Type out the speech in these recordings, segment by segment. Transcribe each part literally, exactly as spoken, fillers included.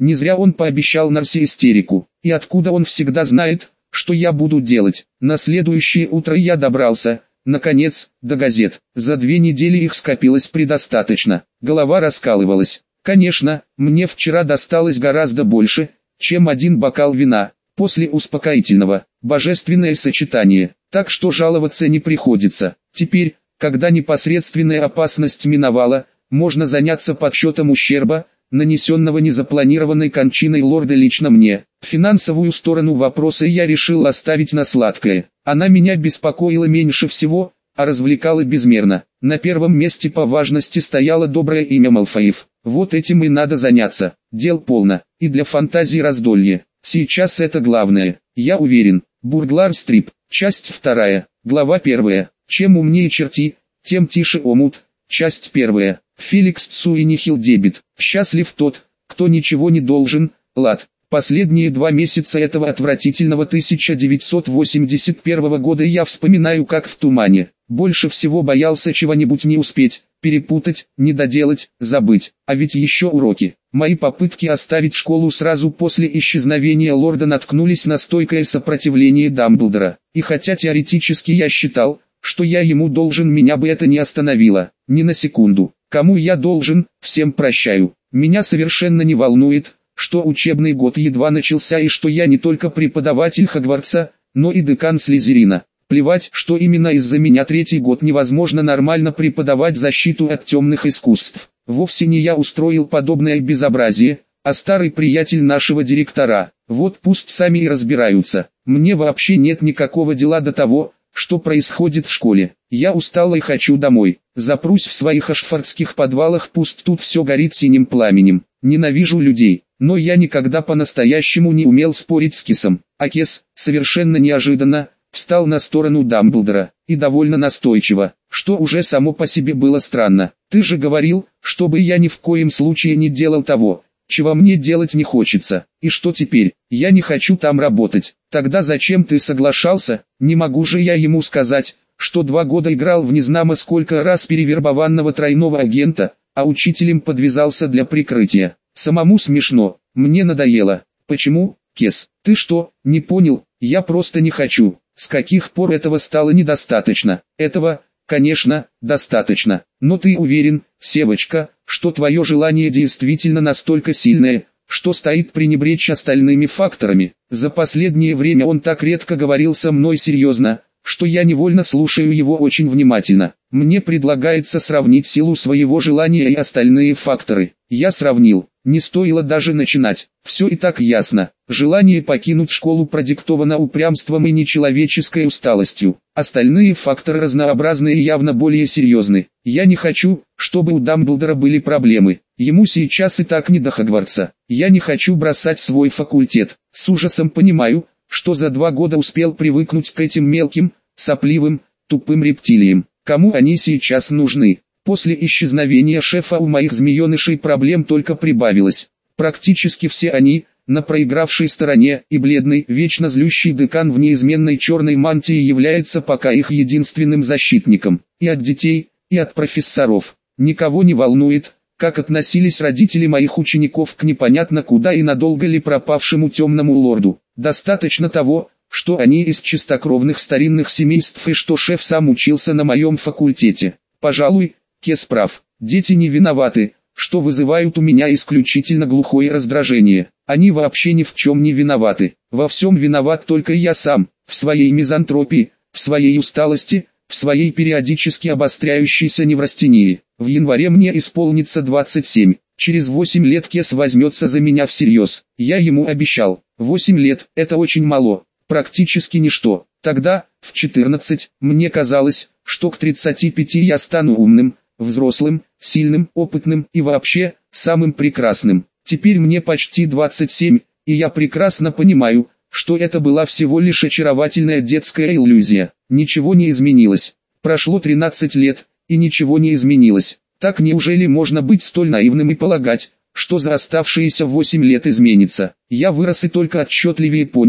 Не зря он пообещал Нарсе истерику. И откуда он всегда знает, что я буду делать? На следующее утро я добрался, наконец, до газет. За две недели их скопилось предостаточно. Голова раскалывалась. Конечно, мне вчера досталось гораздо больше, чем один бокал вина. После успокоительного, божественное сочетание. Так что жаловаться не приходится. Теперь, когда непосредственная опасность миновала, можно заняться подсчетом ущерба, нанесенного незапланированной кончиной лорда лично мне. Финансовую сторону вопроса я решил оставить на сладкое. Она меня беспокоила меньше всего, а развлекала безмерно. На первом месте по важности стояло доброе имя Малфоев. Вот этим и надо заняться. Дел полно, и для фантазии раздолье. Сейчас это главное. Я уверен. Бурглар Стрип, часть вторая, глава первая. Чем умнее черти, тем тише омут. Часть первая. Феликс Цуинихил дебит. Счастлив тот, кто ничего не должен. Лад. Последние два месяца этого отвратительного тысяча девятьсот восемьдесят первого года я вспоминаю как в тумане. Больше всего боялся чего-нибудь не успеть, перепутать, не доделать, забыть. А ведь еще уроки. Мои попытки оставить школу сразу после исчезновения лорда наткнулись на стойкое сопротивление Дамблдора. И хотя теоретически я считал, что я ему должен, меня бы это не остановило. Ни на секунду. Кому я должен, всем прощаю. Меня совершенно не волнует, что учебный год едва начался и что я не только преподаватель Хогвартса, но и декан Слизерина. Плевать, что именно из-за меня третий год невозможно нормально преподавать защиту от темных искусств. Вовсе не я устроил подобное безобразие, а старый приятель нашего директора. Вот пусть сами и разбираются. Мне вообще нет никакого дела до того, что происходит в школе. Я устал и хочу домой. Запрусь в своих ашфордских подвалах, пусть тут все горит синим пламенем. Ненавижу людей, но я никогда по-настоящему не умел спорить с Кесом. А Кес, совершенно неожиданно, встал на сторону Дамблдора, и довольно настойчиво, что уже само по себе было странно. Ты же говорил, чтобы я ни в коем случае не делал того, чего мне делать не хочется. И что теперь? Я не хочу там работать. Тогда зачем ты соглашался? Не могу же я ему сказать, что два года играл в незнамо сколько раз перевербованного тройного агента, а учителем подвязался для прикрытия. Самому смешно. Мне надоело. Почему, Кес? Ты что, не понял? Я просто не хочу. С каких пор этого стало недостаточно? Этого, конечно, достаточно. Но ты уверен, Севочка, что твое желание действительно настолько сильное, что стоит пренебречь остальными факторами? За последнее время он так редко говорил со мной серьезно, что я невольно слушаю его очень внимательно. Мне предлагается сравнить силу своего желания и остальные факторы. Я сравнил. Не стоило даже начинать. Все и так ясно. Желание покинуть школу продиктовано упрямством и нечеловеческой усталостью. Остальные факторы разнообразны и явно более серьезны. Я не хочу, чтобы у Дамблдора были проблемы. Ему сейчас и так не до Хогвартса. Я не хочу бросать свой факультет. С ужасом понимаю, что за два года успел привыкнуть к этим мелким, сопливым, тупым рептилиям. Кому они сейчас нужны? После исчезновения шефа у моих змеенышей проблем только прибавилось. Практически все они, на проигравшей стороне, и бледный, вечно злющий декан в неизменной черной мантии является пока их единственным защитником. И от детей, и от профессоров. Никого не волнует, как относились родители моих учеников к непонятно куда и надолго ли пропавшему темному лорду. Достаточно того, что они из чистокровных старинных семейств и что шеф сам учился на моем факультете. Пожалуй, Кес прав. Дети не виноваты, что вызывают у меня исключительно глухое раздражение. Они вообще ни в чем не виноваты. Во всем виноват только я сам, в своей мизантропии, в своей усталости, в своей периодически обостряющейся неврастении. В январе мне исполнится двадцать семь. Через восемь лет Кес возьмется за меня всерьез. Я ему обещал. восемь лет – это очень мало, практически ничто. Тогда, в четырнадцать, мне казалось, что к тридцати пяти я стану умным, взрослым, сильным, опытным и вообще, самым прекрасным. Теперь мне почти двадцать семь, и я прекрасно понимаю, что это была всего лишь очаровательная детская иллюзия. Ничего не изменилось. Прошло тринадцать лет, и ничего не изменилось. Так неужели можно быть столь наивным и полагать, что за оставшиеся восемь лет изменится? Я вырос и только отчетливее понял,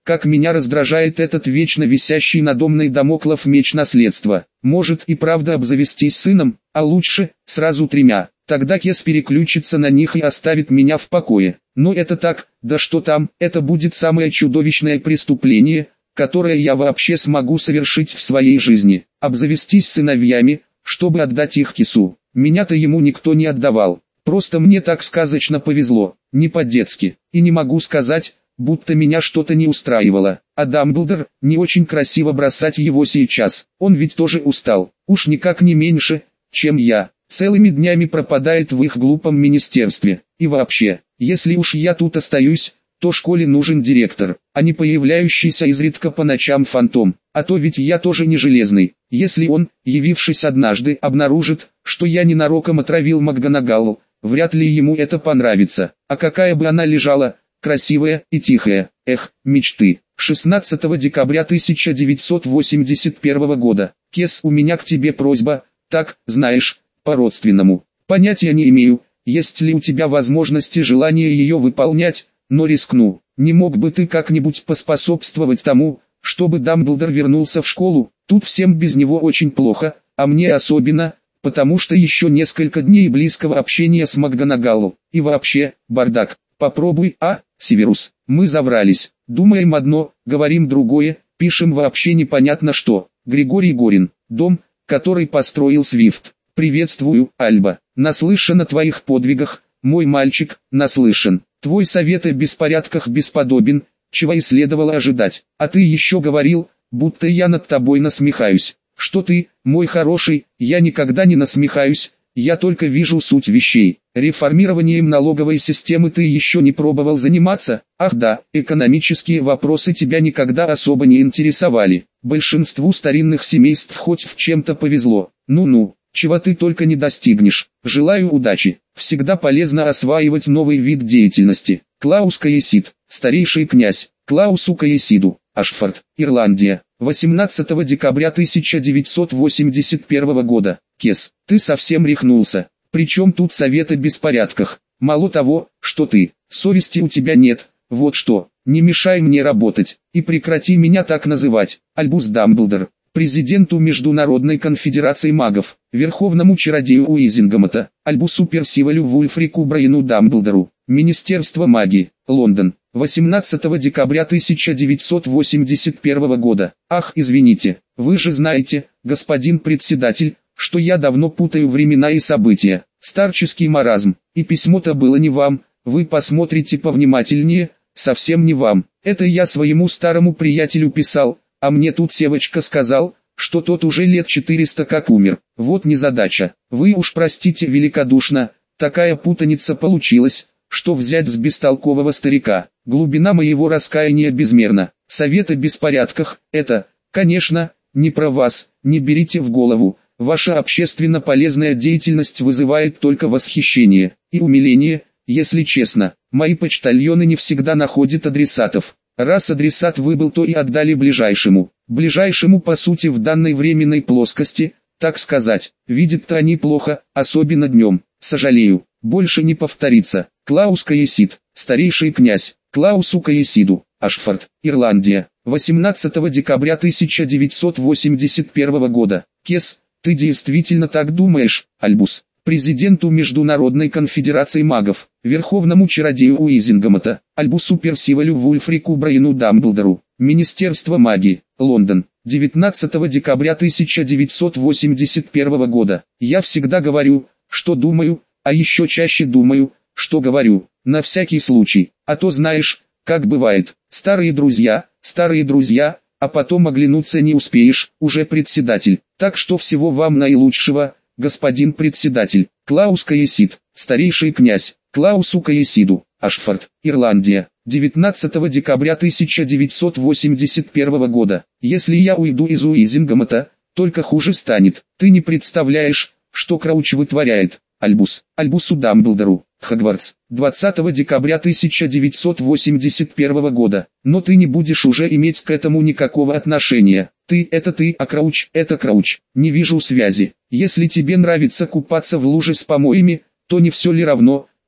как меня раздражает этот вечно висящий надо мной дамоклов меч наследства. Может и правда обзавестись сыном, а лучше, сразу тремя. Тогда Кес переключится на них и оставит меня в покое. Но это так, да что там, это будет самое чудовищное преступление, которое я вообще смогу совершить в своей жизни. Обзавестись сыновьями, чтобы отдать их Кесу. Меня-то ему никто не отдавал. Просто мне так сказочно повезло, не по-детски. И не могу сказать, будто меня что-то не устраивало. А Дамблдор, не очень красиво бросать его сейчас. Он ведь тоже устал, уж никак не меньше, чем я. Целыми днями пропадает в их глупом министерстве. И вообще, если уж я тут остаюсь, то школе нужен директор, а не появляющийся изредка по ночам фантом. А то ведь я тоже не железный. Если он, явившись однажды, обнаружит, что я ненароком отравил МакГонагалл, вряд ли ему это понравится. А какая бы она лежала, красивая и тихая. Эх, мечты. шестнадцатого декабря тысяча девятьсот восемьдесят первого года. Кес, у меня к тебе просьба, так, знаешь, по-родственному. Понятия не имею, есть ли у тебя возможности и желание ее выполнять, но рискну. Не мог бы ты как-нибудь поспособствовать тому, чтобы Дамблдор вернулся в школу? Тут всем без него очень плохо, а мне особенно, потому что еще несколько дней близкого общения с МакГонагалл. И вообще, бардак. Попробуй, а, Северус, мы заврались. Думаем одно, говорим другое, пишем вообще непонятно что. Григорий Горин, дом, который построил Свифт. Приветствую, Альба. Наслышан о твоих подвигах, мой мальчик, наслышан. Твой совет о беспорядках бесподобен, чего и следовало ожидать. А ты еще говорил, будто я над тобой насмехаюсь. Что ты, мой хороший, я никогда не насмехаюсь, я только вижу суть вещей. Реформированием налоговой системы ты еще не пробовал заниматься? Ах да, экономические вопросы тебя никогда особо не интересовали. Большинству старинных семейств хоть в чем-то повезло. Ну-ну. Чего ты только не достигнешь. Желаю удачи. Всегда полезно осваивать новый вид деятельности. Клаус Каесид, старейший князь. Клаусу Каесиду, Ашфорд, Ирландия. восемнадцатого декабря тысяча девятьсот восемьдесят первого года. Кес, ты совсем рехнулся. Причем тут совет о беспорядках. Мало того, что ты, совести у тебя нет. Вот что, не мешай мне работать. И прекрати меня так называть. Альбус Дамблдор. Президенту Международной конфедерации магов, Верховному чародею Уизингамата, Альбусу Персивалю Вульфрику Брайану Дамблдору, Министерство магии, Лондон, восемнадцатого декабря тысяча девятьсот восемьдесят первого года. Ах, извините, вы же знаете, господин председатель, что я давно путаю времена и события. Старческий маразм, и письмо-то было не вам, вы посмотрите повнимательнее, совсем не вам. Это я своему старому приятелю писал. А мне тут Севочка сказал, что тот уже лет четыреста как умер. Вот незадача. Вы уж простите великодушно, такая путаница получилась, что взять с бестолкового старика. Глубина моего раскаяния безмерна. Совет о беспорядках, это, конечно, не про вас, не берите в голову. Ваша общественно полезная деятельность вызывает только восхищение и умиление, если честно. Мои почтальоны не всегда находят адресатов. Раз адресат выбыл, то и отдали ближайшему. Ближайшему по сути в данной временной плоскости, так сказать. Видят-то они плохо, особенно днем. Сожалею, больше не повторится. Клаус Каесид, старейший князь. Клаусу Каесиду, Ашфорд, Ирландия. восемнадцатого декабря тысяча девятьсот восемьдесят первого года. Кес, ты действительно так думаешь, Альбус? Президенту Международной конфедерации магов, Верховному чародею Уизингамата, Альбусу Персивалю Вульфрику Брайану Дамблдору, Министерство магии, Лондон, девятнадцатого декабря тысяча девятьсот восемьдесят первого года. Я всегда говорю, что думаю, а еще чаще думаю, что говорю, на всякий случай, а то знаешь, как бывает, старые друзья, старые друзья, а потом оглянуться не успеешь, уже председатель. Так что всего вам наилучшего, господин председатель. Клаус Каесид, старейший князь. Клаусу Каесиду, Ашфорд, Ирландия. девятнадцатого декабря тысяча девятьсот восемьдесят первого года. Если я уйду из Уизингамата, только хуже станет. Ты не представляешь, что Крауч вытворяет. Альбус, Альбусу Дамблдору, Хогвартс, двадцатого декабря тысяча девятьсот восемьдесят первого года. Но ты не будешь уже иметь к этому никакого отношения. Ты — это ты, а Крауч — это Крауч. Не вижу связи. Если тебе нравится купаться в луже с помоями, то не все ли равно,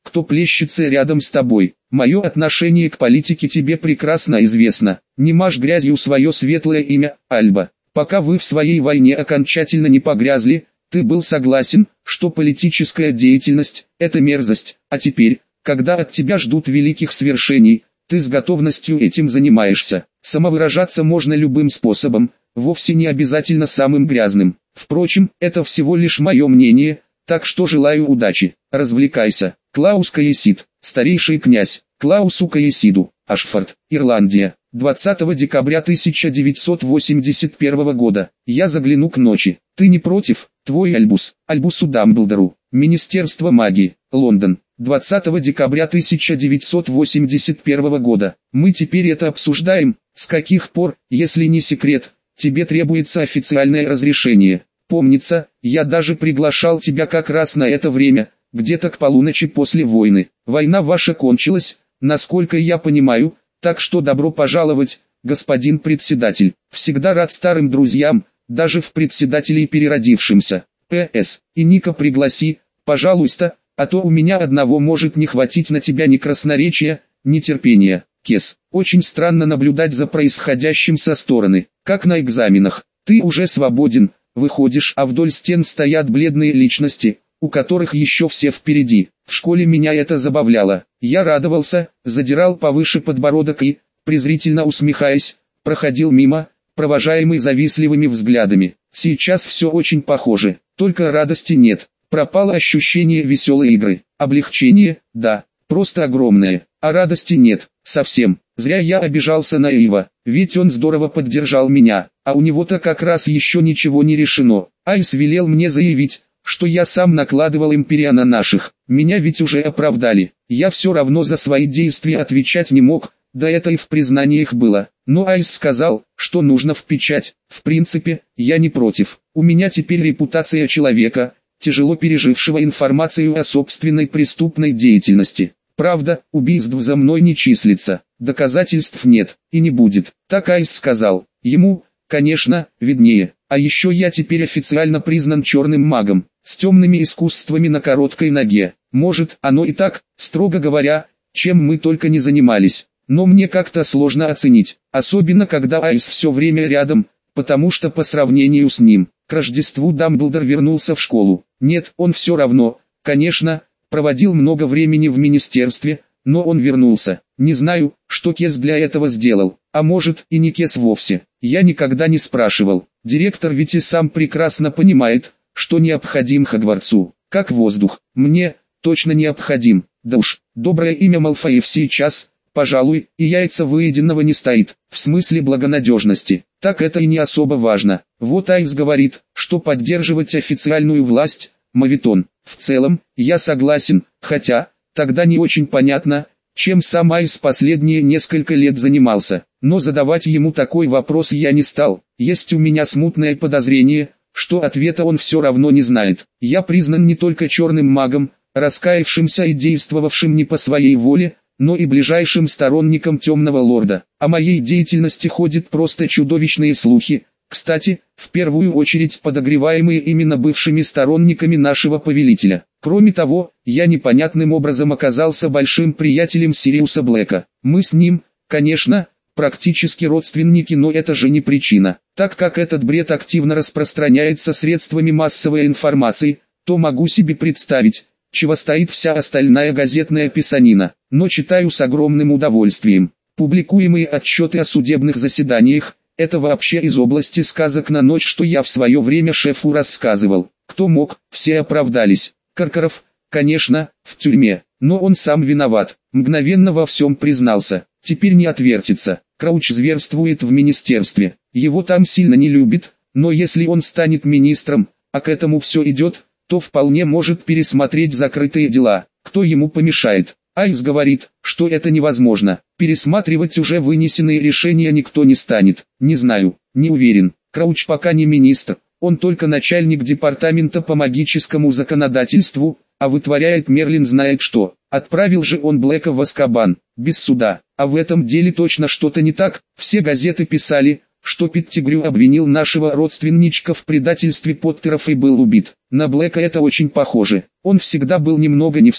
кто плещется рядом с тобой. Мое отношение к политике тебе прекрасно известно. Не мажь грязью свое светлое имя, Альба. Пока вы в своей войне окончательно не погрязли, ты был согласен, что политическая деятельность – это мерзость, а теперь, когда от тебя ждут великих свершений, ты с готовностью этим занимаешься. Самовыражаться можно любым способом, вовсе не обязательно самым грязным. Впрочем, это всего лишь мое мнение, так что желаю удачи. Развлекайся. Клаус Каесид, старейший князь, Клаусу Каесиду, Ашфорд, Ирландия, двадцатого декабря тысяча девятьсот восемьдесят первого года. Я загляну к ночи. Ты не против? Твой Альбус, Альбусу Дамблдору, Министерство магии, Лондон, двадцатого декабря тысяча девятьсот восемьдесят первого года. Мы теперь это обсуждаем, с каких пор, если не секрет, тебе требуется официальное разрешение. Помнится, я даже приглашал тебя как раз на это время, где-то к полуночи после войны. Война ваша кончилась, насколько я понимаю, так что добро пожаловать, господин председатель. Всегда рад старым друзьям, даже в председателей переродившимся. П С. И Ника пригласи, пожалуйста, а то у меня одного может не хватить на тебя ни красноречия, ни терпения. Кес. Очень странно наблюдать за происходящим со стороны, как на экзаменах. Ты уже свободен, выходишь, а вдоль стен стоят бледные личности, у которых еще все впереди. В школе меня это забавляло. Я радовался, задирал повыше подбородок и, презрительно усмехаясь, проходил мимо, провожаемый завистливыми взглядами. Сейчас все очень похоже, только радости нет. Пропало ощущение веселой игры. Облегчение, да, просто огромное, а радости нет, совсем. Зря я обижался на Эйва, ведь он здорово поддержал меня, а у него-то как раз еще ничего не решено. Айс велел мне заявить, что я сам накладывал империя на наших. Меня ведь уже оправдали. Я все равно за свои действия отвечать не мог, да это и в признаниях было. Но Айс сказал, что нужно в печать. В принципе, я не против. У меня теперь репутация человека, тяжело пережившего информацию о собственной преступной деятельности. Правда, убийств за мной не числится, доказательств нет, и не будет. Так Айс сказал. Ему, конечно, виднее. А еще я теперь официально признан черным магом, с темными искусствами на короткой ноге. Может, оно и так, строго говоря, чем мы только не занимались. Но мне как-то сложно оценить, особенно когда Айс все время рядом, потому что по сравнению с ним, к Рождеству Дамблдор вернулся в школу. Нет, он все равно, конечно, проводил много времени в министерстве, но он вернулся. Не знаю, что Кес для этого сделал, а может и не Кес вовсе. Я никогда не спрашивал. Директор ведь и сам прекрасно понимает, что необходим Хогвартсу, как воздух. Мне точно необходим. Да уж, доброе имя Малфоев сейчас, пожалуй, и яйца выеденного не стоит, в смысле благонадежности. Так это и не особо важно. Вот Айс говорит, что поддерживать официальную власть – моветон. В целом, я согласен, хотя, тогда не очень понятно, чем сам Айс последние несколько лет занимался. Но задавать ему такой вопрос я не стал. Есть у меня смутное подозрение, что ответа он все равно не знает. Я признан не только черным магом, раскаявшимся и действовавшим не по своей воле, но и ближайшим сторонником темного лорда. О моей деятельности ходят просто чудовищные слухи, кстати, в первую очередь подогреваемые именно бывшими сторонниками нашего повелителя. Кроме того, я непонятным образом оказался большим приятелем Сириуса Блэка. Мы с ним, конечно, практически родственники, но это же не причина. Так как этот бред активно распространяется средствами массовой информации, то могу себе представить, чего стоит вся остальная газетная писанина. Но читаю с огромным удовольствием. Публикуемые отчеты о судебных заседаниях – это вообще из области сказок на ночь, что я в свое время шефу рассказывал. Кто мог, все оправдались. Каркаров, конечно, в тюрьме, но он сам виноват. Мгновенно во всем признался. Теперь не отвертится. Крауч зверствует в министерстве. Его там сильно не любят, но если он станет министром, а к этому все идет, то вполне может пересмотреть закрытые дела. Кто ему помешает? Айс говорит, что это невозможно. Пересматривать уже вынесенные решения никто не станет. Не знаю, не уверен. Крауч пока не министр, он только начальник департамента по магическому законодательству, а вытворяет Мерлин знает что. Отправил же он Блэка в Азкабан, без суда. А в этом деле точно что-то не так. Все газеты писали, что Петтигрю обвинил нашего родственничка в предательстве Поттеров и был убит. На Блэка это очень похоже. Он всегда был немного не в себе.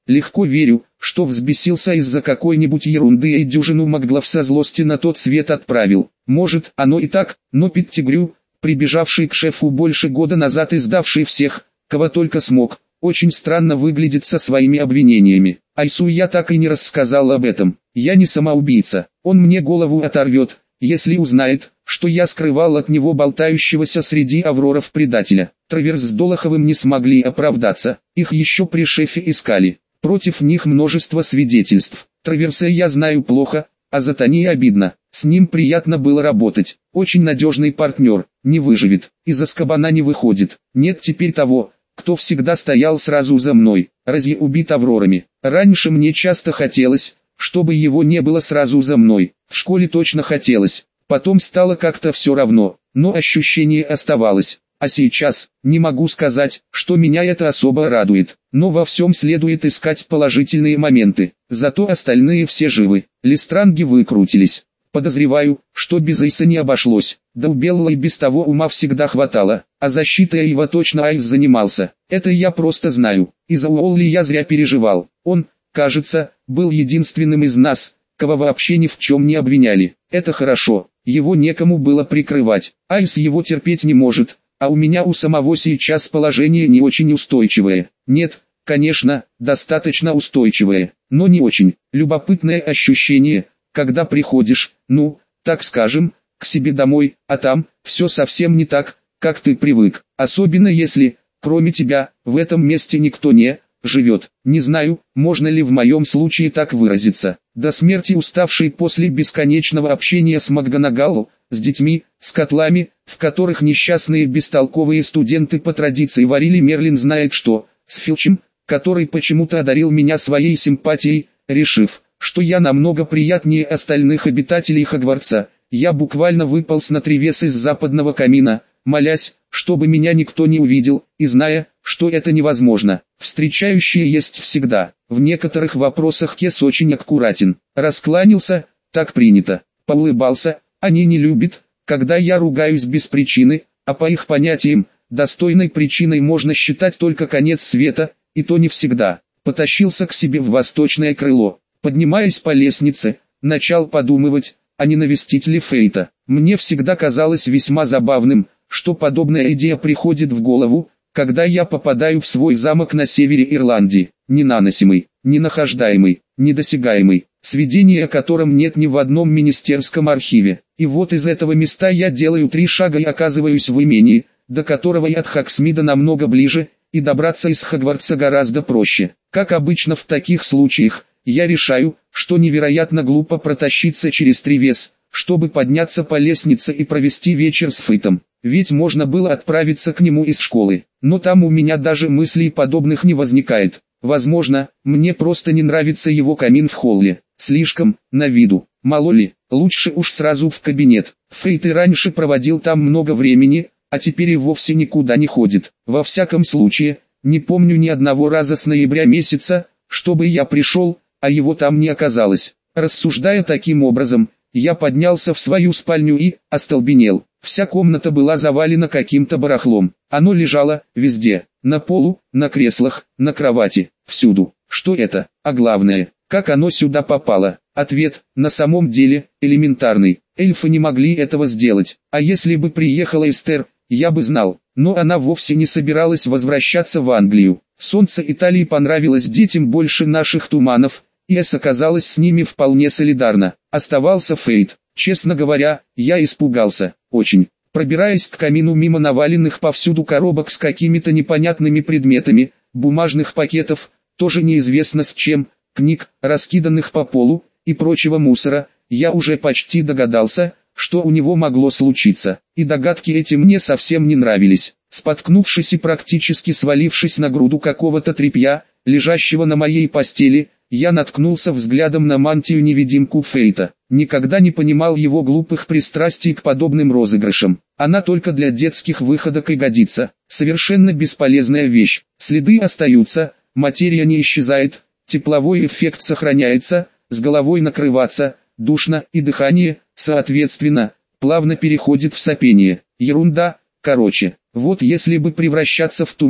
Легко верю, что взбесился из-за какой-нибудь ерунды и дюжину маглов со злости на тот свет отправил. Может, оно и так, но Петтигрю, прибежавший к шефу больше года назад и сдавший всех, кого только смог, очень странно выглядит со своими обвинениями. Айсу я так и не рассказал об этом. Я не самоубийца, он мне голову оторвет, если узнает, что я скрывал от него болтающегося среди авроров предателя. Траверс с Долоховым не смогли оправдаться, их еще при шефе искали. Против них множество свидетельств. Траверса я знаю плохо, а за Тони обидно. С ним приятно было работать. Очень надежный партнер, не выживет, из Азкабана не выходит. Нет теперь того, кто всегда стоял сразу за мной. Разве убит аврорами? Раньше мне часто хотелось, чтобы его не было сразу за мной. В школе точно хотелось. Потом стало как-то все равно, но ощущение оставалось. А сейчас, не могу сказать, что меня это особо радует, но во всем следует искать положительные моменты. Зато остальные все живы, Листранги выкрутились. Подозреваю, что без Айса не обошлось, да у Белла и без того ума всегда хватало, а защитой его точно Айс занимался. Это я просто знаю, и за Уолли я зря переживал. Он, кажется, был единственным из нас, кого вообще ни в чем не обвиняли. Это хорошо, его некому было прикрывать, Айс его терпеть не может. А у меня у самого сейчас положение не очень устойчивое. Нет, конечно, достаточно устойчивое, но не очень. Любопытное ощущение, когда приходишь, ну, так скажем, к себе домой, а там, все совсем не так, как ты привык. Особенно если, кроме тебя, в этом месте никто не живет. Не знаю, можно ли в моем случае так выразиться. До смерти уставший после бесконечного общения с МакГонагалл, с детьми, с котлами, в которых несчастные бестолковые студенты по традиции варили Мерлин знает что, с Филчем, который почему-то одарил меня своей симпатией, решив, что я намного приятнее остальных обитателей Хогвартса, я буквально выполз на тревес из западного камина, молясь, чтобы меня никто не увидел, и зная, что это невозможно. Встречающие есть всегда. В некоторых вопросах Кес очень аккуратен. Раскланялся, так принято. Поулыбался, они не любят, когда я ругаюсь без причины, а по их понятиям, достойной причиной можно считать только конец света, и то не всегда. Потащился к себе в восточное крыло. Поднимаясь по лестнице, начал подумывать, а не навестить ли Фейта. Мне всегда казалось весьма забавным, что подобная идея приходит в голову, когда я попадаю в свой замок на севере Ирландии, ненаносимый, ненахождаемый, недосягаемый, сведения о котором нет ни в одном министерском архиве. И вот из этого места я делаю три шага и оказываюсь в имении, до которого я от Хоксмида намного ближе, и добраться из Хогвартса гораздо проще. Как обычно в таких случаях, я решаю, что невероятно глупо протащиться через тревес, чтобы подняться по лестнице и провести вечер с Фейтом. Ведь можно было отправиться к нему из школы, но там у меня даже мыслей подобных не возникает. Возможно, мне просто не нравится его камин в холле, слишком, на виду. Мало ли, лучше уж сразу в кабинет. Фейт и раньше проводил там много времени, а теперь и вовсе никуда не ходит. Во всяком случае, не помню ни одного раза с ноября месяца, чтобы я пришел, а его там не оказалось. Рассуждая таким образом, я поднялся в свою спальню и остолбенел. Вся комната была завалена каким-то барахлом. Оно лежало везде, на полу, на креслах, на кровати, всюду. Что это? А главное, как оно сюда попало? Ответ, на самом деле, элементарный. Эльфы не могли этого сделать. А если бы приехала Эстер, я бы знал. Но она вовсе не собиралась возвращаться в Англию. Солнце Италии понравилось детям больше наших туманов, и Эс оказалась с ними вполне солидарна. Оставался Фейт. Честно говоря, я испугался, очень. Пробираясь к камину мимо наваленных повсюду коробок с какими-то непонятными предметами, бумажных пакетов, тоже неизвестно с чем, книг, раскиданных по полу, и прочего мусора, я уже почти догадался, что у него могло случиться. И догадки эти мне совсем не нравились. Споткнувшись и практически свалившись на груду какого-то тряпья, лежащего на моей постели, я наткнулся взглядом на мантию-невидимку Фейта. Никогда не понимал его глупых пристрастий к подобным розыгрышам. Она только для детских выходок и годится. Совершенно бесполезная вещь. Следы остаются, материя не исчезает, тепловой эффект сохраняется, с головой накрываться, душно, и дыхание, соответственно, плавно переходит в сопение. Ерунда, короче. Вот если бы превращаться в туман,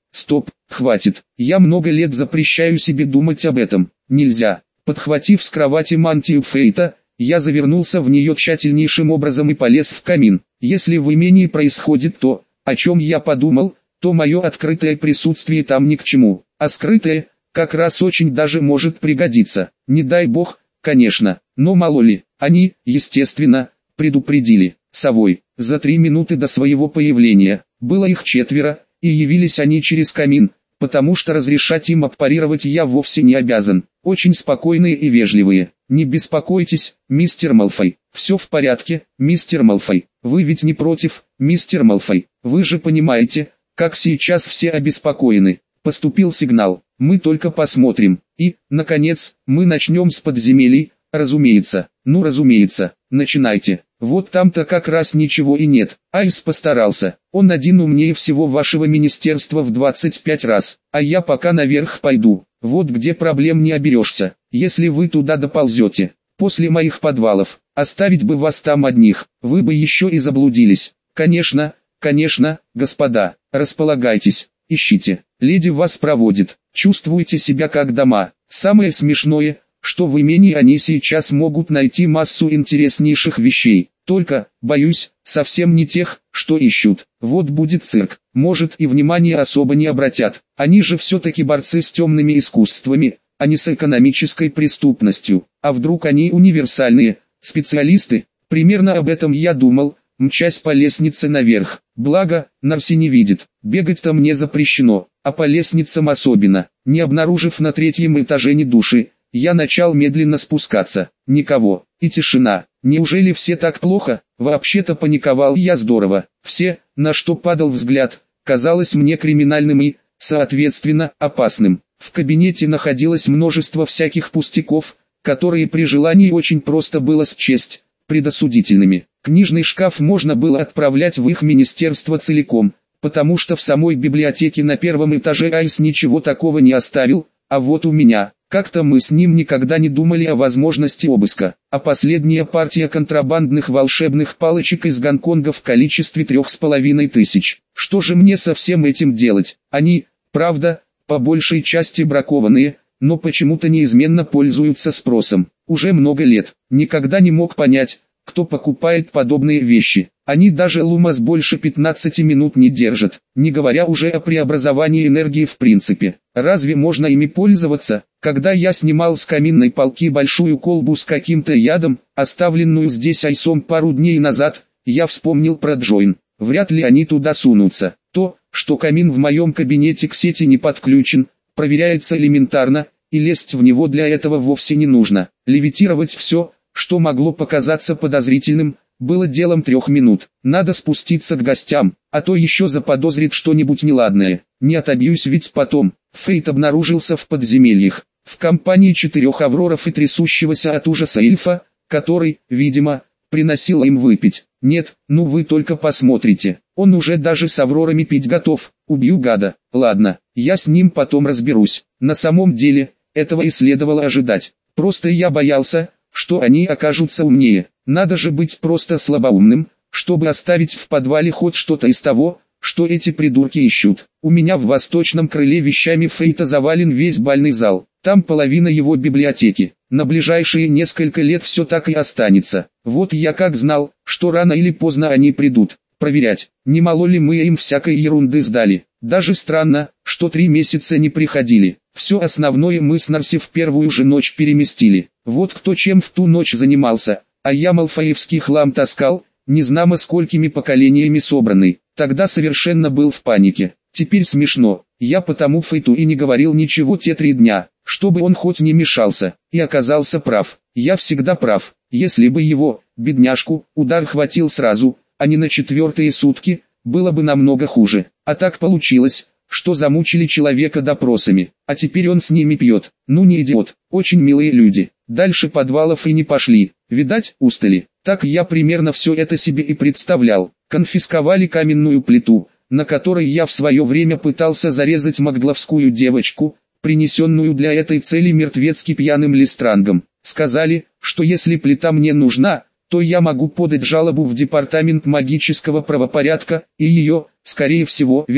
Стоп, хватит. Я много лет запрещаю себе думать об этом. Нельзя. Подхватив с кровати мантию Фейта, я завернулся в нее тщательнейшим образом и полез в камин. Если в имении происходит то, о чем я подумал, то мое открытое присутствие там ни к чему, а скрытое, как раз очень даже может пригодиться. Не дай бог, конечно, но мало ли, они, естественно, предупредили. Совой, за три минуты до своего появления, было их четверо, и явились они через камин, потому что разрешать им аппарировать я вовсе не обязан. Очень спокойные и вежливые. Не беспокойтесь, мистер Малфой. Все в порядке, мистер Малфой. Вы ведь не против, мистер Малфой. Вы же понимаете, как сейчас все обеспокоены. Поступил сигнал. Мы только посмотрим. И, наконец, мы начнем с подземелий, разумеется. Ну разумеется, начинайте. Вот там-то как раз ничего и нет. Айс постарался. Он один умнее всего вашего министерства в двадцать пять раз. А я пока наверх пойду. Вот где проблем не оберешься. Если вы туда доползете, после моих подвалов, оставить бы вас там одних, вы бы еще и заблудились. Конечно, конечно, господа, располагайтесь, ищите. Леди вас проводит. Чувствуйте себя как дома. Самое смешное, что в имении они сейчас могут найти массу интереснейших вещей. Только, боюсь, совсем не тех, что ищут. Вот будет цирк, может и внимания особо не обратят. Они же все-таки борцы с темными искусствами, а не с экономической преступностью. А вдруг они универсальные, специалисты? Примерно об этом я думал, мчась по лестнице наверх. Благо, Нарси не видит. Бегать-то мне запрещено, а по лестницам особенно. Не обнаружив на третьем этаже ни души, я начал медленно спускаться. Никого. И тишина. Неужели все так плохо? Вообще-то паниковал я здорово. Все, на что падал взгляд, казалось мне криминальным и, соответственно, опасным. В кабинете находилось множество всяких пустяков, которые при желании очень просто было счесть предосудительными. Книжный шкаф можно было отправлять в их министерство целиком, потому что в самой библиотеке на первом этаже Айс ничего такого не оставил, а вот у меня... Как-то мы с ним никогда не думали о возможности обыска, а последняя партия контрабандных волшебных палочек из Гонконга в количестве трех с половиной тысяч. Что же мне со всем этим делать? Они, правда, по большей части бракованные, но почему-то неизменно пользуются спросом. Уже много лет, никогда не мог понять, кто покупает подобные вещи. Они даже лумас больше пятнадцати минут не держат, не говоря уже о преобразовании энергии в принципе. Разве можно ими пользоваться? Когда я снимал с каминной полки большую колбу с каким-то ядом, оставленную здесь Айсом пару дней назад, я вспомнил про Джойн. Вряд ли они туда сунутся. То, что камин в моем кабинете к сети не подключен, проверяется элементарно, и лезть в него для этого вовсе не нужно. Левитировать все, что могло показаться подозрительным, было делом трех минут. Надо спуститься к гостям, а то еще заподозрит что-нибудь неладное. Не отобьюсь ведь потом. Фейт обнаружился в подземельях, в компании четырех авроров и трясущегося от ужаса эльфа, который, видимо, приносил им выпить. Нет, ну вы только посмотрите, он уже даже с аврорами пить готов. Убью гада. Ладно, я с ним потом разберусь. На самом деле, этого и следовало ожидать. Просто я боялся, что они окажутся умнее. Надо же быть просто слабоумным, чтобы оставить в подвале хоть что-то из того, что эти придурки ищут. У меня в восточном крыле вещами Фейта завален весь бальный зал. Там половина его библиотеки. На ближайшие несколько лет все так и останется. Вот я как знал, что рано или поздно они придут. Проверять, не мало ли мы им всякой ерунды сдали. Даже странно, что три месяца не приходили. Все основное мы с Нарси в первую же ночь переместили. Вот кто чем в ту ночь занимался, а я малфаевский хлам таскал, не знамо сколькими поколениями собранный. Тогда совершенно был в панике. Теперь смешно. Я потому Фейту и не говорил ничего те три дня, чтобы он хоть не мешался, и оказался прав. Я всегда прав. Если бы его, бедняжку, удар хватил сразу, а не на четвертые сутки, было бы намного хуже. А так получилось, что замучили человека допросами, а теперь он с ними пьет. Ну не идиот, очень милые люди. Дальше подвалов и не пошли, видать, устали. Так я примерно все это себе и представлял. Конфисковали каменную плиту, на которой я в свое время пытался зарезать магловскую девочку, принесенную для этой цели мертвецки пьяным Листрангом. Сказали, что если плита мне нужна, то я могу подать жалобу в департамент магического правопорядка, и ее, скорее всего, вернут.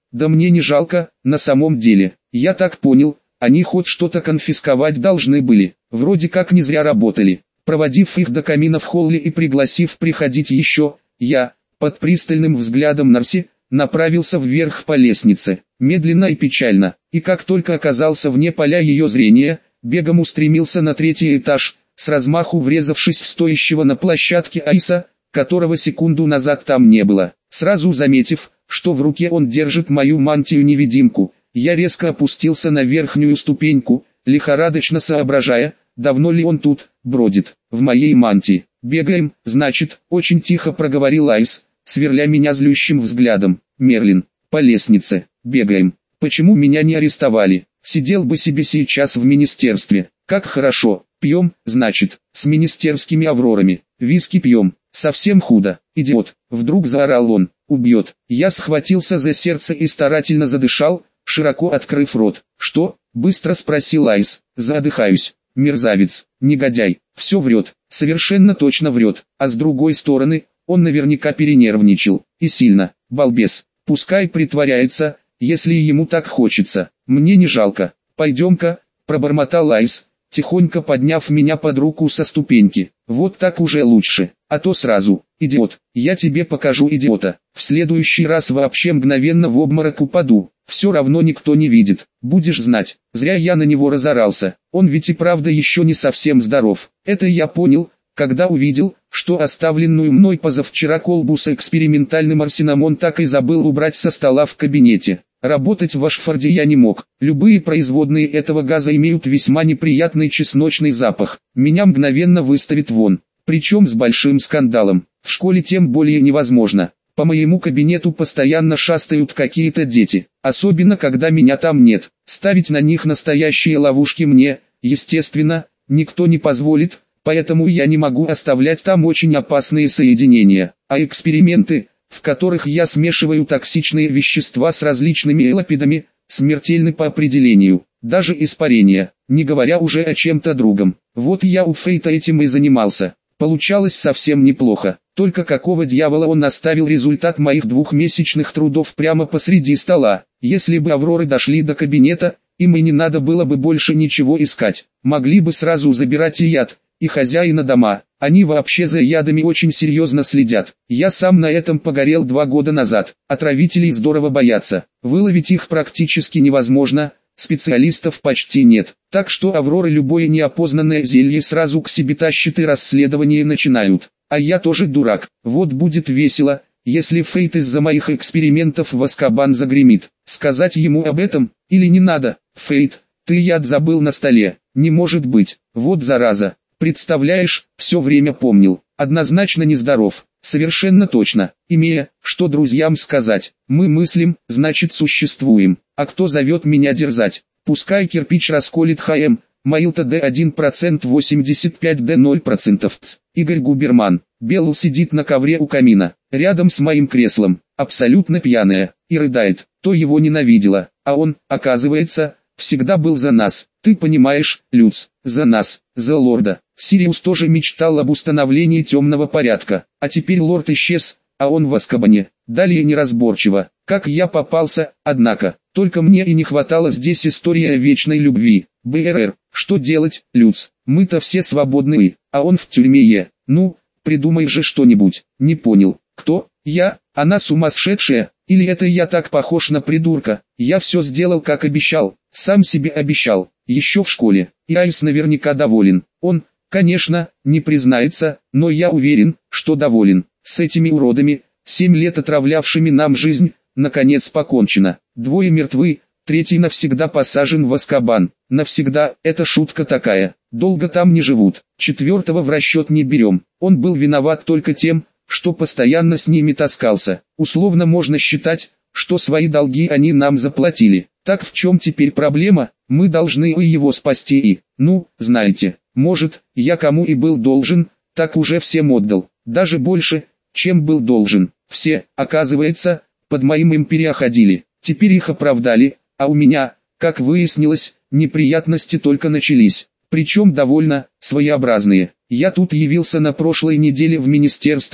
Да мне не жалко, на самом деле. Я так понял, они хоть что-то конфисковать должны были. Вроде как не зря работали. Проводив их до камина в холле и пригласив приходить еще, я, под пристальным взглядом Нарси, направился вверх по лестнице, медленно и печально, и как только оказался вне поля ее зрения, бегом устремился на третий этаж, с размаху врезавшись в стоящего на площадке Айса, которого секунду назад там не было. Сразу заметив, что в руке он держит мою мантию-невидимку, я резко опустился на верхнюю ступеньку, лихорадочно соображая, давно ли он тут бродит, в моей мантии. «Бегаем, значит», — очень тихо проговорил Айс, сверля меня злющим взглядом. «Мерлин, по лестнице, бегаем. Почему меня не арестовали? Сидел бы себе сейчас в министерстве. Как хорошо, пьем, значит, с министерскими аврорами. Виски пьем, совсем худо, идиот». Вдруг заорал он, «убьет». Я схватился за сердце и старательно задышал, широко открыв рот. «Что?» — быстро спросил Айс. «Задыхаюсь». «Мерзавец, негодяй, все врет, совершенно точно врет». А с другой стороны, он наверняка перенервничал, и сильно. Балбес, пускай притворяется, если ему так хочется. Мне не жалко. «Пойдем-ка», — пробормотал Айс, тихонько подняв меня под руку со ступеньки. «Вот так уже лучше, а то сразу, идиот, я тебе покажу идиота. В следующий раз вообще мгновенно в обморок упаду. Все равно никто не видит, будешь знать». Зря я на него разорался, он ведь и правда еще не совсем здоров. Это я понял, когда увидел, что оставленную мной позавчера колбу с экспериментальным арсеном он так и забыл убрать со стола в кабинете. Работать в Ашфорде я не мог, любые производные этого газа имеют весьма неприятный чесночный запах, меня мгновенно выставит вон, причем с большим скандалом. В школе тем более невозможно. По моему кабинету постоянно шастают какие-то дети, особенно когда меня там нет. Ставить на них настоящие ловушки мне, естественно, никто не позволит, поэтому я не могу оставлять там очень опасные соединения. А эксперименты, в которых я смешиваю токсичные вещества с различными элапидами, смертельны по определению, даже испарения, не говоря уже о чем-то другом. Вот я у Фейта этим и занимался. Получалось совсем неплохо, только какого дьявола он оставил результат моих двухмесячных трудов прямо посреди стола. Если бы Авроры дошли до кабинета, им и не надо было бы больше ничего искать, могли бы сразу забирать и яд, и хозяина дома. Они вообще за ядами очень серьезно следят. Я сам на этом погорел два года назад. Отравителей здорово боятся, выловить их практически невозможно. Специалистов почти нет, так что Авроры любое неопознанное зелье сразу к себе тащат и расследование начинают. А я тоже дурак, вот будет весело, если Фейт из-за моих экспериментов в Азкабан загремит. Сказать ему об этом, или не надо? «Фейт, ты яд забыл на столе». Не может быть, вот зараза. Представляешь, все время помнил, однозначно нездоров, совершенно точно, имея, что друзьям сказать. Мы мыслим, значит существуем. А кто зовет меня дерзать? Пускай кирпич расколет ХМ, Маилта Д один процент, восемьдесят пять Д ноль процентов. Игорь Губерман. Белл сидит на ковре у камина, рядом с моим креслом, абсолютно пьяная, и рыдает. То его ненавидела, а он, оказывается, всегда был за нас. Ты понимаешь, Люц, за нас, за лорда. Сириус тоже мечтал об установлении темного порядка, а теперь лорд исчез, а он в Азкабане. Далее неразборчиво, как я попался, однако, только мне и не хватало здесь истории о вечной любви. БРР, что делать, Люц, мы-то все свободные, а он в тюрьме е. Ну, придумай же что-нибудь. Не понял, кто? Я? Она сумасшедшая? Или это я так похож на придурка? Я все сделал как обещал, сам себе обещал, еще в школе, и Айс наверняка доволен. Он, конечно, не признается, но я уверен, что доволен. С этими уродами, семь лет отравлявшими нам жизнь, наконец покончено. Двое мертвы, третий навсегда посажен в Азкабан. Навсегда, это шутка такая, долго там не живут. Четвертого в расчет не берем, он был виноват только тем, что постоянно с ними таскался. Условно можно считать, что свои долги они нам заплатили. Так в чем теперь проблема? Мы должны и его спасти и, ну, знаете, может, я кому и был должен, так уже всем отдал, даже больше, чем был должен. Все, оказывается, под моим им переходили, теперь их оправдали, а у меня, как выяснилось, неприятности только начались, причем довольно своеобразные. Я тут явился на прошлой неделе в министерство,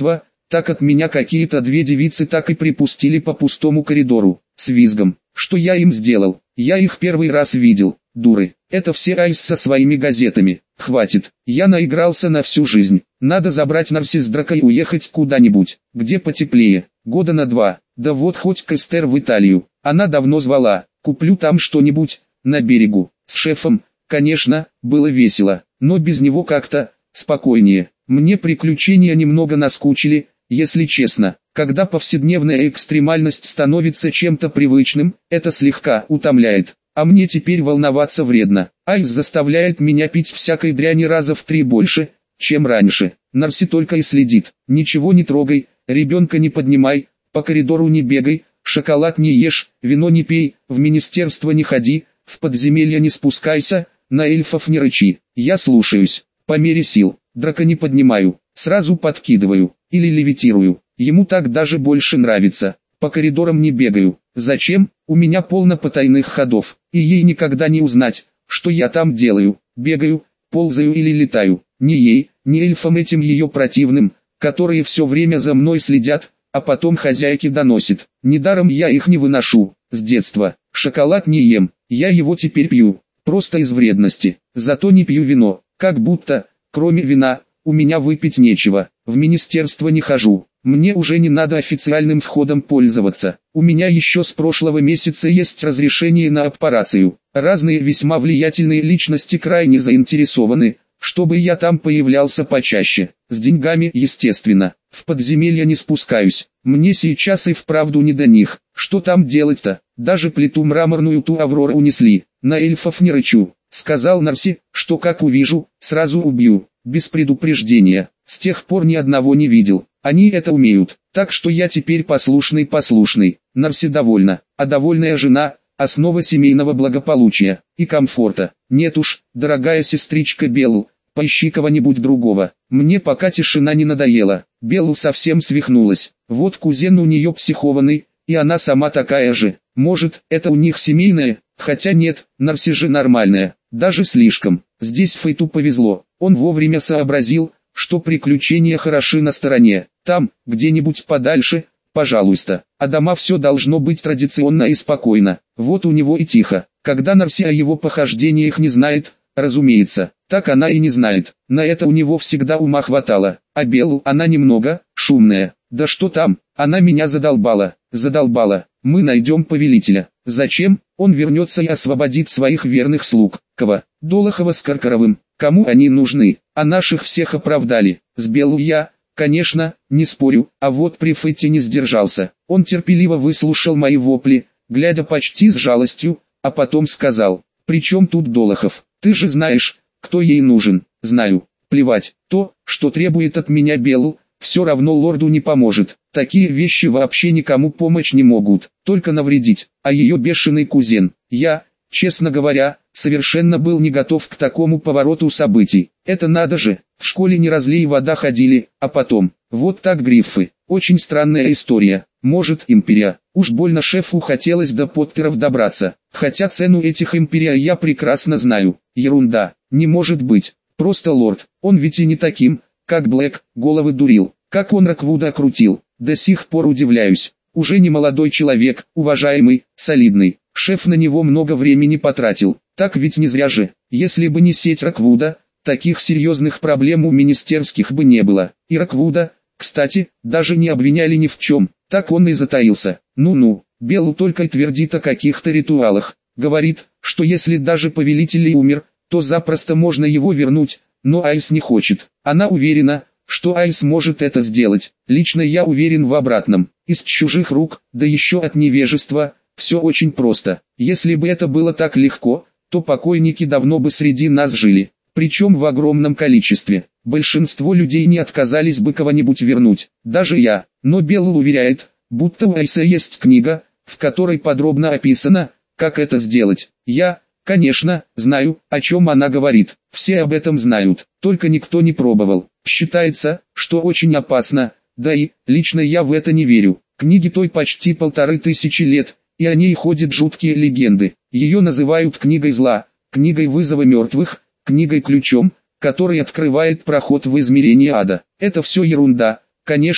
так от меня какие-то две девицы так и припустили по пустому коридору, с визгом. Что я им сделал? Я их первый раз видел, дуры. Это все Айс со своими газетами. Хватит, я наигрался на всю жизнь. Надо забрать Нарсисдрака и уехать куда-нибудь, где потеплее, года на два. Да вот хоть к Эстер в Италию, она давно звала. Куплю там что-нибудь, на берегу. С шефом, конечно, было весело, но без него как-то спокойнее. Мне приключения немного наскучили, если честно. Когда повседневная экстремальность становится чем-то привычным, это слегка утомляет. А мне теперь волноваться вредно. Айс заставляет меня пить всякой дряни раза в три больше, чем раньше. Нарси только и следит. Ничего не трогай, ребенка не поднимай, по коридору не бегай, шоколад не ешь, вино не пей, в министерство не ходи, в подземелье не спускайся, на эльфов не рычи. Я слушаюсь, по мере сил. Драка не поднимаю, сразу подкидываю, или левитирую. Ему так даже больше нравится. По коридорам не бегаю. Зачем? У меня полно потайных ходов, и ей никогда не узнать, что я там делаю. Бегаю, ползаю или летаю. Ни ей, ни эльфам этим ее противным, которые все время за мной следят, а потом хозяйке доносит. Недаром я их не выношу, с детства. Шоколад не ем, я его теперь пью, просто из вредности. Зато не пью вино, как будто, кроме вина, у меня выпить нечего. В министерство не хожу. Мне уже не надо официальным входом пользоваться. У меня еще с прошлого месяца есть разрешение на операцию. Разные весьма влиятельные личности крайне заинтересованы, чтобы я там появлялся почаще. С деньгами, естественно. В подземелье не спускаюсь. Мне сейчас и вправду не до них. Что там делать-то? Даже плиту мраморную ту Аврора унесли. На эльфов не рычу. Сказал Нарси, что как увижу, сразу убью. Без предупреждения. С тех пор ни одного не видел. Они это умеют, так что я теперь послушный-послушный. Нарси довольна, а довольная жена – основа семейного благополучия и комфорта. Нет уж, дорогая сестричка Белл, поищи кого-нибудь другого. Мне пока тишина не надоела. Белл совсем свихнулась. Вот кузен у нее психованный, и она сама такая же. Может, это у них семейное, хотя нет, Нарси же нормальная, даже слишком. Здесь Фейту повезло, он вовремя сообразил, что приключения хороши на стороне. Там, где-нибудь подальше, пожалуйста. А дома все должно быть традиционно и спокойно. Вот у него и тихо. Когда Нарси о его похождениях не знает, разумеется, так она и не знает. На это у него всегда ума хватало. А Белл, она немного шумная. Да что там, она меня задолбала, задолбала. Мы найдем повелителя. Зачем? Он вернется и освободит своих верных слуг. Кого? Долохова с Каркаровым. Кому они нужны? А наших всех оправдали. С Беллу я, конечно, не спорю, а вот при Фете не сдержался. Он терпеливо выслушал мои вопли, глядя почти с жалостью, а потом сказал: «При чем тут Долохов? Ты же знаешь, кто ей нужен». «Знаю. Плевать. То, что требует от меня Беллу, все равно лорду не поможет. Такие вещи вообще никому помочь не могут, только навредить. А ее бешеный кузен, я, честно говоря, совершенно был не готов к такому повороту событий. Это надо же, в школе не разлей вода ходили, а потом, вот так гриффы. Очень странная история. Может, империя. Уж больно шефу хотелось до Поттеров добраться. Хотя цену этих империя я прекрасно знаю. Ерунда, не может быть. Просто лорд, он ведь и не таким, как Блэк, головы дурил. Как он Роквуда крутил, до сих пор удивляюсь. Уже не молодой человек, уважаемый, солидный. Шеф на него много времени потратил. Так ведь не зря же. Если бы не сеть Роквуда, таких серьезных проблем у министерских бы не было. И Роквуда, кстати, даже не обвиняли ни в чем. Так он и затаился. Ну-ну, Беллу только и твердит о каких-то ритуалах. Говорит, что если даже повелитель и умер, то запросто можно его вернуть, но Айс не хочет. Она уверена, что Айс может это сделать. Лично я уверен в обратном. Из чужих рук, да еще от невежества, все очень просто. Если бы это было так легко, то покойники давно бы среди нас жили. Причем в огромном количестве. Большинство людей не отказались бы кого-нибудь вернуть. Даже я. Но Белл уверяет, будто у Айса есть книга, в которой подробно описано, как это сделать. Я, конечно, знаю, о чем она говорит. Все об этом знают, только никто не пробовал. Считается, что очень опасно, да и, лично я в это не верю. Книге той почти полторы тысячи лет, и о ней ходят жуткие легенды. Ее называют книгой зла, книгой вызова мертвых, книгой-ключом, который открывает проход в измерение ада. Это все ерунда, конечно,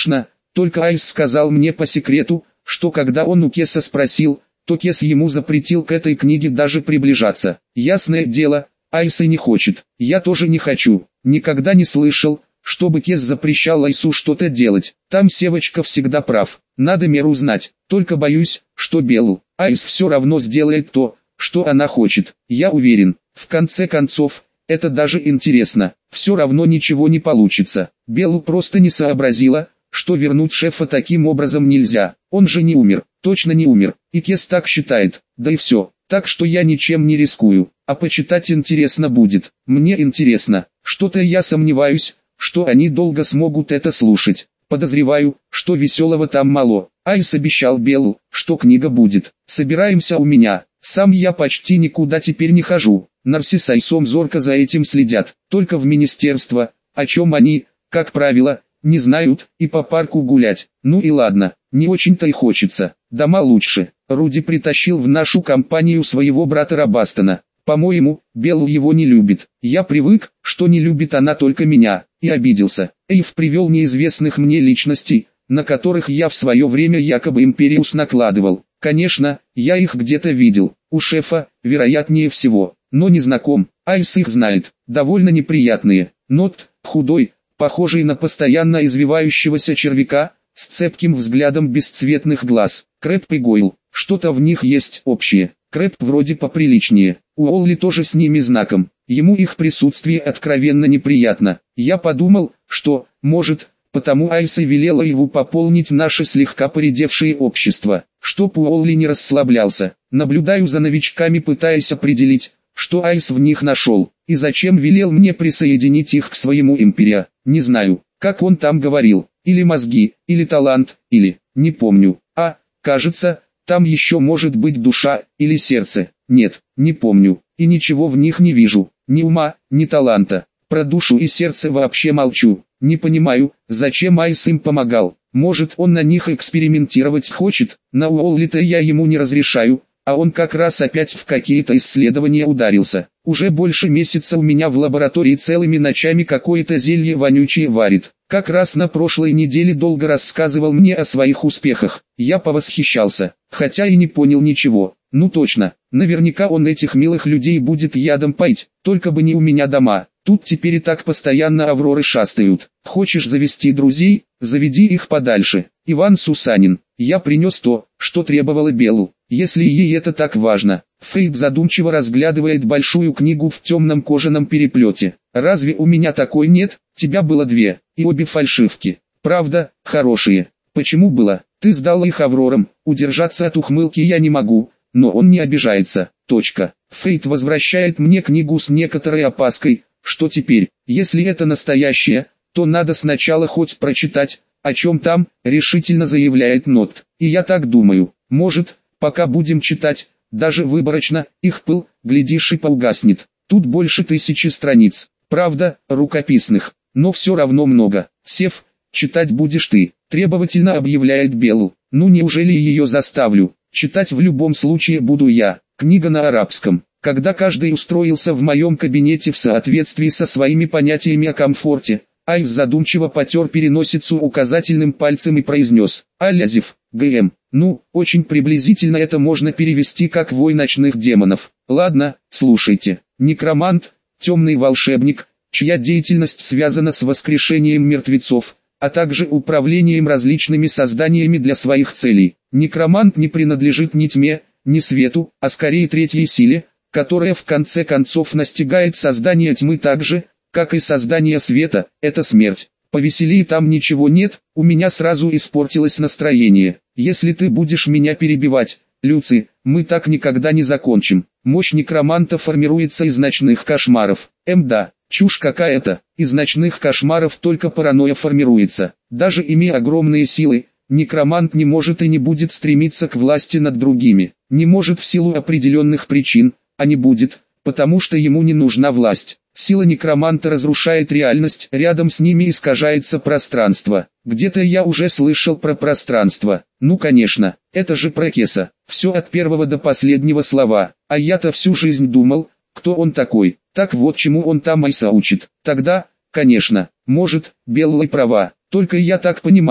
только Айс сказал мне по секрету, что когда он у Кеса спросил, то Кес ему запретил к этой книге даже приближаться. Ясное дело, Айс и не хочет, я тоже не хочу, никогда не слышал, чтобы Кес запрещал Айсу что-то делать. Там Севочка всегда прав, надо меру знать, только боюсь, что Беллу, Айс все равно сделает то, что она хочет. Я уверен, в конце концов, это даже интересно, все равно ничего не получится. Беллу просто не сообразила, что вернуть шефа таким образом нельзя, он же не умер, точно не умер, и Кес так считает, да и все, так что я ничем не рискую, а почитать интересно будет, мне интересно, что-то я сомневаюсь, что они долго смогут это слушать, подозреваю, что веселого там мало. Айс обещал Беллу, что книга будет, собираемся у меня, сам я почти никуда теперь не хожу, Нарси с Айсом зорко за этим следят, только в министерство, о чем они, как правило, не знают, и по парку гулять. Ну и ладно, не очень-то и хочется, дома лучше. Руди притащил в нашу компанию своего брата Робастона. По-моему, Белл его не любит. Я привык, что не любит она только меня, и обиделся. Эйв привел неизвестных мне личностей, на которых я в свое время якобы Империус накладывал. Конечно, я их где-то видел, у шефа, вероятнее всего, но не знаком. Айс их знает, довольно неприятные. Нот, худой, похожий на постоянно извивающегося червяка, с цепким взглядом бесцветных глаз. Крэб и Гойл, что-то в них есть общее. Крэб вроде поприличнее, Уолли тоже с ними знаком. Ему их присутствие откровенно неприятно. Я подумал, что, может, потому Айса велела его пополнить наше слегка поредевшее общество, чтоб Уолли не расслаблялся. Наблюдаю за новичками, пытаясь определить, что Айс в них нашел, и зачем велел мне присоединить их к своему империя. Не знаю, как он там говорил, или мозги, или талант, или, не помню, а, кажется, там еще может быть душа, или сердце, нет, не помню, и ничего в них не вижу, ни ума, ни таланта. Про душу и сердце вообще молчу, не понимаю, зачем Айс им помогал, может он на них экспериментировать хочет, на Уолли-то я ему не разрешаю, а он как раз опять в какие-то исследования ударился. Уже больше месяца у меня в лаборатории целыми ночами какое-то зелье вонючее варит. Как раз на прошлой неделе долго рассказывал мне о своих успехах. Я повосхищался, хотя и не понял ничего. Ну точно, наверняка он этих милых людей будет ядом поить, только бы не у меня дома. Тут теперь и так постоянно Авроры шастают. Хочешь завести друзей, заведи их подальше. Иван Сусанин, я принес то, что требовала Беллу, если ей это так важно. Фейт задумчиво разглядывает большую книгу в темном кожаном переплете. Разве у меня такой нет? Тебя было две, и обе фальшивки. Правда, хорошие. Почему было? Ты сдал их Аврорам, удержаться от ухмылки я не могу, но он не обижается. Точка. Фейт возвращает мне книгу с некоторой опаской. Что теперь, если это настоящее, то надо сначала хоть прочитать, о чем там, решительно заявляет Нот. И я так думаю, может, пока будем читать, даже выборочно, их пыл, глядишь и поугаснет. Тут больше тысячи страниц, правда, рукописных, но все равно много. Сев, читать будешь ты, требовательно объявляет Беллу. Ну неужели ее заставлю, читать в любом случае буду я. Книга на арабском. Когда каждый устроился в моем кабинете в соответствии со своими понятиями о комфорте, Айс задумчиво потер переносицу указательным пальцем и произнес: «Алязев, ГМ». Ну, очень приблизительно это можно перевести как «вой ночных демонов». Ладно, слушайте. Некромант, темный волшебник, чья деятельность связана с воскрешением мертвецов, а также управлением различными созданиями для своих целей. Некромант не принадлежит ни тьме, ни свету, а скорее третьей силе, которая в конце концов настигает создание тьмы так же, как и создание света, это смерть. Повеселее там ничего нет, у меня сразу испортилось настроение. Если ты будешь меня перебивать, Люци, мы так никогда не закончим. Мощь некроманта формируется из ночных кошмаров. Эм да, чушь какая-то, из ночных кошмаров только паранойя формируется. Даже имея огромные силы, некромант не может и не будет стремиться к власти над другими. Не может в силу определенных причин, а не будет, потому что ему не нужна власть. Сила некроманта разрушает реальность, рядом с ними искажается пространство. Где-то я уже слышал про пространство. Ну конечно, это же про Кеса. Все от первого до последнего слова. А я-то всю жизнь думал, кто он такой. Так вот чему он там Айса учит. Тогда, конечно, может, Белла права. Только я так понимаю,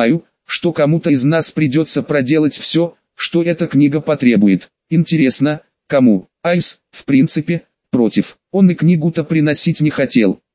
что кому-то из нас придется проделать все, что эта книга потребует. Интересно, кому? Айс, в принципе, против. Он и книгу-то приносить не хотел.